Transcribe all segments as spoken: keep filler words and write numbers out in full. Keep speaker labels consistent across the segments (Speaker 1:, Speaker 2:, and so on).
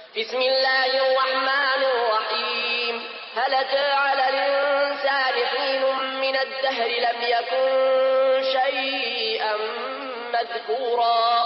Speaker 1: بسم الله الرحمن الرحيم هل أتى على الإنسان حين من الدهر لم يكن شيئا مذكورا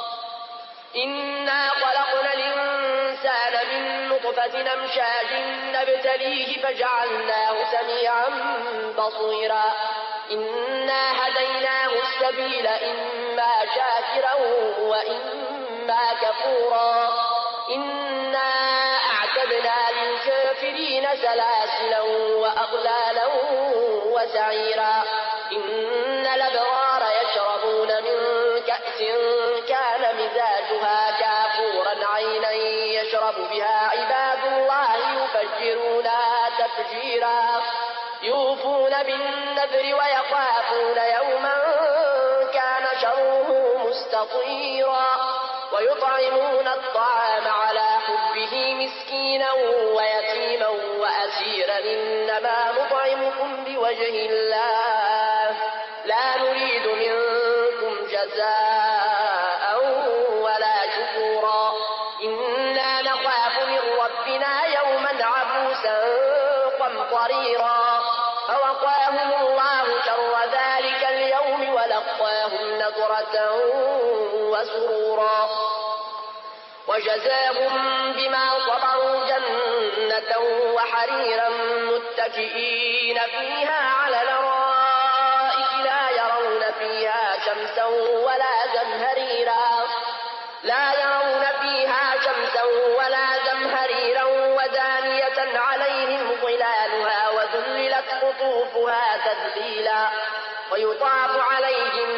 Speaker 1: إنا خلقنا الإنسان من نطفة أمشاج نبتليه فجعلناه سميعا بصيرا إنا هديناه السبيل إما شاكرا وإما كفورا إنا أعتدنا للكافرين سلاسلا وأغلالا وسعيرا إن الأبرار يشربون من كأس كان مزاجها كافورا عينا يشرب بها عباد الله يفجرونها تفجيرا يوفون بالنذر ويخافون يوما كان شره مستطيرا ويطعمون الطعام على حبه مسكينا ويتيما وأسيرا إنما نطعمكم بوجه الله لا نريد منكم جزاء ولا شكورا إنا نخاف من ربنا يوما عبوسا قمطريرا فوقاهم الله شر ذلك اليوم ولقاهم نضرة وسرورا وجزاهم بما صبروا جنة وحريرا متكئين فيها على الأرائك لا يرون فيها شمسا ولا زمهريرا لا يرون فيها شمسا ولا زمهريرا ودانية عليهم ظلالها وذللت قطوفها تذليلا ويطاف عليهم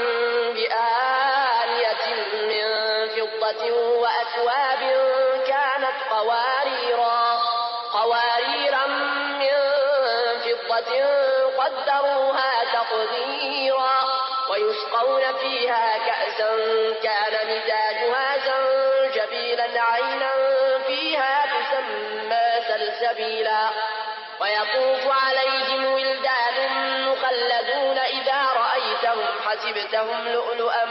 Speaker 1: بآنية من فضة وأكواب كانت قواريرا قواريرا من فضة قدروها تقديرا ويسقون فيها كأسا كان مزاجها زنجبيلا عينا فيها تسمى سلسبيلا ويطوف عليهم ولدان مخلدون إذا رأيتهم حسبتهم لؤلؤا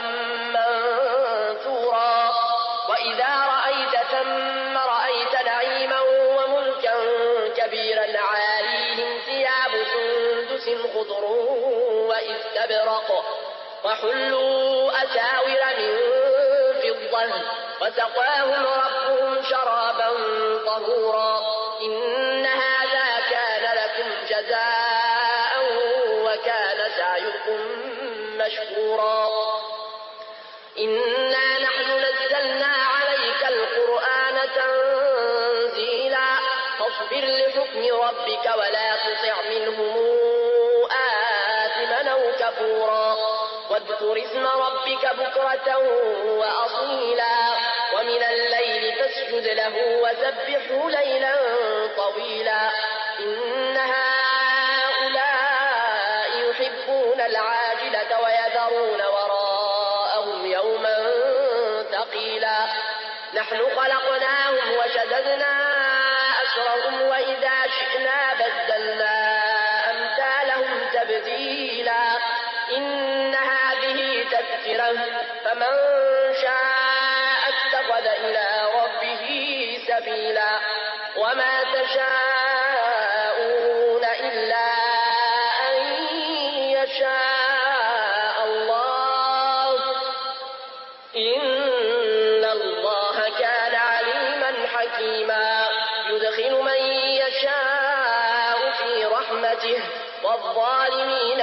Speaker 1: منثورا وإذا رأيت ثم رأيت نعيما وملكا كبيرا عاليهم ثياب سندس خضر وإستبرق وحلوا أساور من فضة وسقاهم ربهم شرابا طهورا إن هذا كان لكم جزاء وكان سعيكم مشكورا إنا نحن نزلنا عليك القرآن تنزيلا فاصبر لحكم ربك ولا تطع منهم آثما أو كفورا واذكر اسم ربك بكرة وأصيلا ومن الليل فاسجد له وسبحه ليلا طويلا إن هؤلاء يحبون العاجلة ويذرون وراءهم يوما ثقيلا نحن خلقناهم وشددنا أسرهم وإذا شئنا بدلنا أمثالهم تبديلا إن هذه تذكرة فمن شاء اتخذ إلى ربه سبيلا وما تشاءون إلا أن يشاء الله إن الله كان عليما حكيما يدخل من يشاء في رحمته والظالمين